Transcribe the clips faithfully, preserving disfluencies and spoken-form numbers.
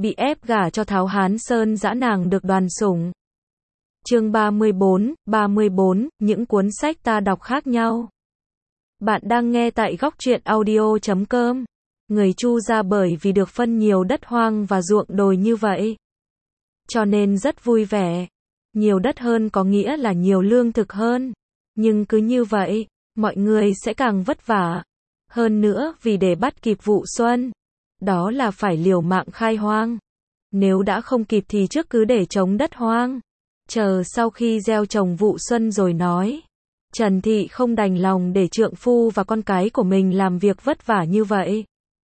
bị ép gả cho Tháo Hán Sơn dã nàng được đoàn sủng. Chương ba mươi bốn, ba mươi bốn, những cuốn sách ta đọc khác nhau. Bạn đang nghe tại góc truyện audio chấm com. Người Chu gia bởi vì được phân nhiều đất hoang và ruộng đồi như vậy, cho nên rất vui vẻ. Nhiều đất hơn có nghĩa là nhiều lương thực hơn. Nhưng cứ như vậy, mọi người sẽ càng vất vả. Hơn nữa vì để bắt kịp vụ xuân, đó là phải liều mạng khai hoang. Nếu đã không kịp thì trước cứ để trống đất hoang, chờ sau khi gieo trồng vụ xuân rồi nói. Trần Thị không đành lòng để trượng phu và con cái của mình làm việc vất vả như vậy.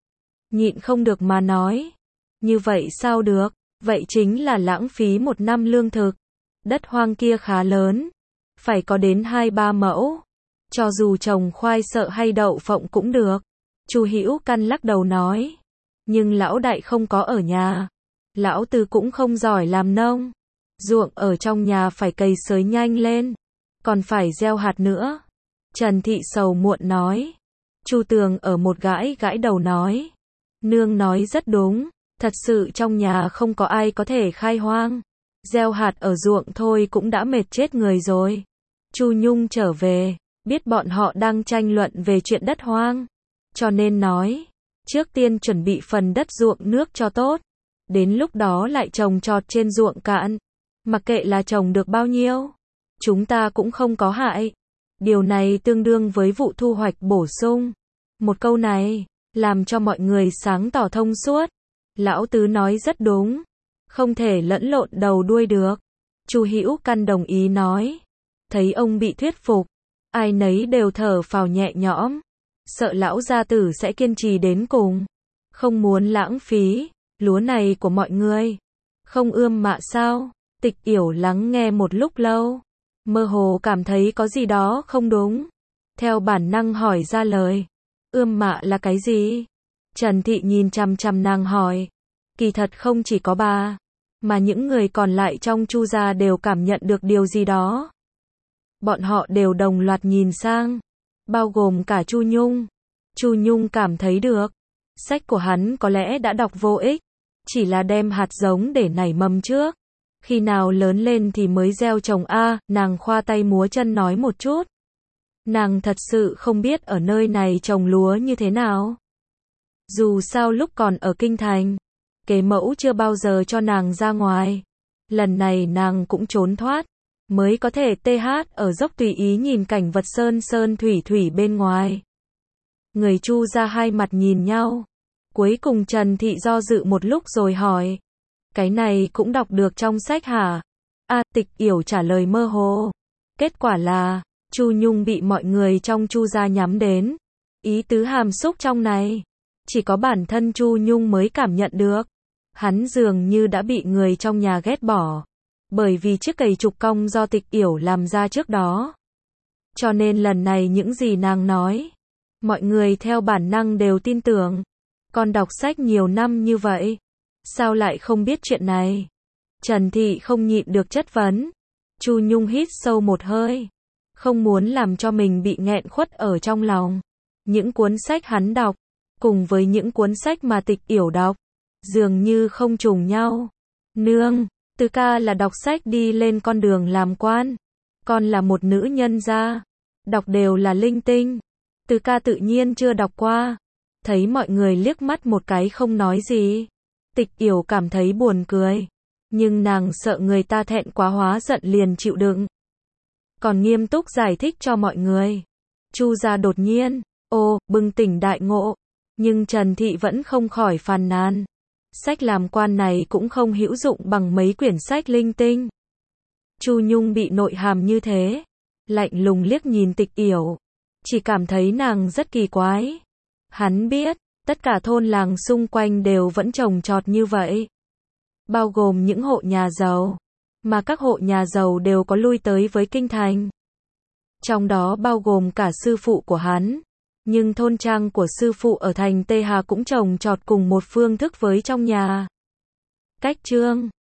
Nhịn không được mà nói. Như vậy sao được, vậy chính là lãng phí một năm lương thực. Đất hoang kia khá lớn, phải có đến hai ba mẫu. Cho dù trồng khoai sợ hay đậu phộng cũng được. Chu Hữu Căn lắc đầu nói. Nhưng lão đại không có ở nhà. Lão Tư cũng không giỏi làm nông. Ruộng ở trong nhà phải cày xới nhanh lên, còn phải gieo hạt nữa. Trần Thị sầu muộn nói. Chu Tường ở một gãi gãi đầu nói. Nương nói rất đúng, thật sự trong nhà không có ai có thể khai hoang. Gieo hạt ở ruộng thôi cũng đã mệt chết người rồi. Chu Nhung trở về, biết bọn họ đang tranh luận về chuyện đất hoang, cho nên nói, trước tiên chuẩn bị phần đất ruộng nước cho tốt, đến lúc đó lại trồng trọt trên ruộng cạn. Mặc kệ là trồng được bao nhiêu, chúng ta cũng không có hại. Điều này tương đương với vụ thu hoạch bổ sung. Một câu này làm cho mọi người sáng tỏ thông suốt. Lão Tứ nói rất đúng, không thể lẫn lộn đầu đuôi được. Chu Hữu Căn đồng ý nói. Thấy ông bị thuyết phục, ai nấy đều thở phào nhẹ nhõm. Sợ lão gia tử sẽ kiên trì đến cùng, không muốn lãng phí lúa này của mọi người. Không ươm mạ sao? Tịch Yểu lắng nghe một lúc lâu, mơ hồ cảm thấy có gì đó không đúng. Theo bản năng hỏi ra lời. Ươm mạ là cái gì? Trần Thị nhìn chằm chằm nàng hỏi. Kỳ thật không chỉ có bà, mà những người còn lại trong Chu gia đều cảm nhận được điều gì đó. Bọn họ đều đồng loạt nhìn sang, bao gồm cả Chu Nhung. Chu Nhung cảm thấy được, sách của hắn có lẽ đã đọc vô ích, chỉ là đem hạt giống để nảy mầm trước. Khi nào lớn lên thì mới gieo trồng a, nàng khoa tay múa chân nói một chút. Nàng thật sự không biết ở nơi này trồng lúa như thế nào. Dù sao lúc còn ở kinh thành, kế mẫu chưa bao giờ cho nàng ra ngoài. Lần này nàng cũng trốn thoát, mới có thể tê hát ở dốc tùy ý nhìn cảnh vật sơn sơn thủy thủy bên ngoài. Người Chu ra hai mặt nhìn nhau. Cuối cùng Trần Thị do dự một lúc rồi hỏi. Cái này cũng đọc được trong sách hả? A, Tịch Yểu trả lời mơ hồ. Kết quả là, Chu Nhung bị mọi người trong Chu gia nhắm đến. Ý tứ hàm xúc trong này, chỉ có bản thân Chu Nhung mới cảm nhận được. Hắn dường như đã bị người trong nhà ghét bỏ, bởi vì chiếc cày trục cong do Tịch Yểu làm ra trước đó. Cho nên lần này những gì nàng nói, mọi người theo bản năng đều tin tưởng. Con đọc sách nhiều năm như vậy, sao lại không biết chuyện này? Trần Thị không nhịn được chất vấn. Chu Nhung hít sâu một hơi, không muốn làm cho mình bị nghẹn khuất ở trong lòng. Những cuốn sách hắn đọc, cùng với những cuốn sách mà Tịch Yểu đọc, dường như không trùng nhau. Nương, Tư ca là đọc sách đi lên con đường làm quan, con là một nữ nhân gia, đọc đều là linh tinh. Tư ca tự nhiên chưa đọc qua. Thấy mọi người liếc mắt một cái không nói gì, Tịch Yểu cảm thấy buồn cười, nhưng nàng sợ người ta thẹn quá hóa giận liền chịu đựng. Còn nghiêm túc giải thích cho mọi người. Chu gia đột nhiên, ô, bừng tỉnh đại ngộ, nhưng Trần Thị vẫn không khỏi phàn nàn. Sách làm quan này cũng không hữu dụng bằng mấy quyển sách linh tinh. Chu Nhung bị nội hàm như thế, lạnh lùng liếc nhìn Tịch Yểu, chỉ cảm thấy nàng rất kỳ quái. Hắn biết, tất cả thôn làng xung quanh đều vẫn trồng trọt như vậy, bao gồm những hộ nhà giàu, mà các hộ nhà giàu đều có lui tới với kinh thành. Trong đó bao gồm cả sư phụ của hắn. Nhưng thôn trang của sư phụ ở thành Tê Hà cũng trồng trọt cùng một phương thức với trong nhà. Cách chương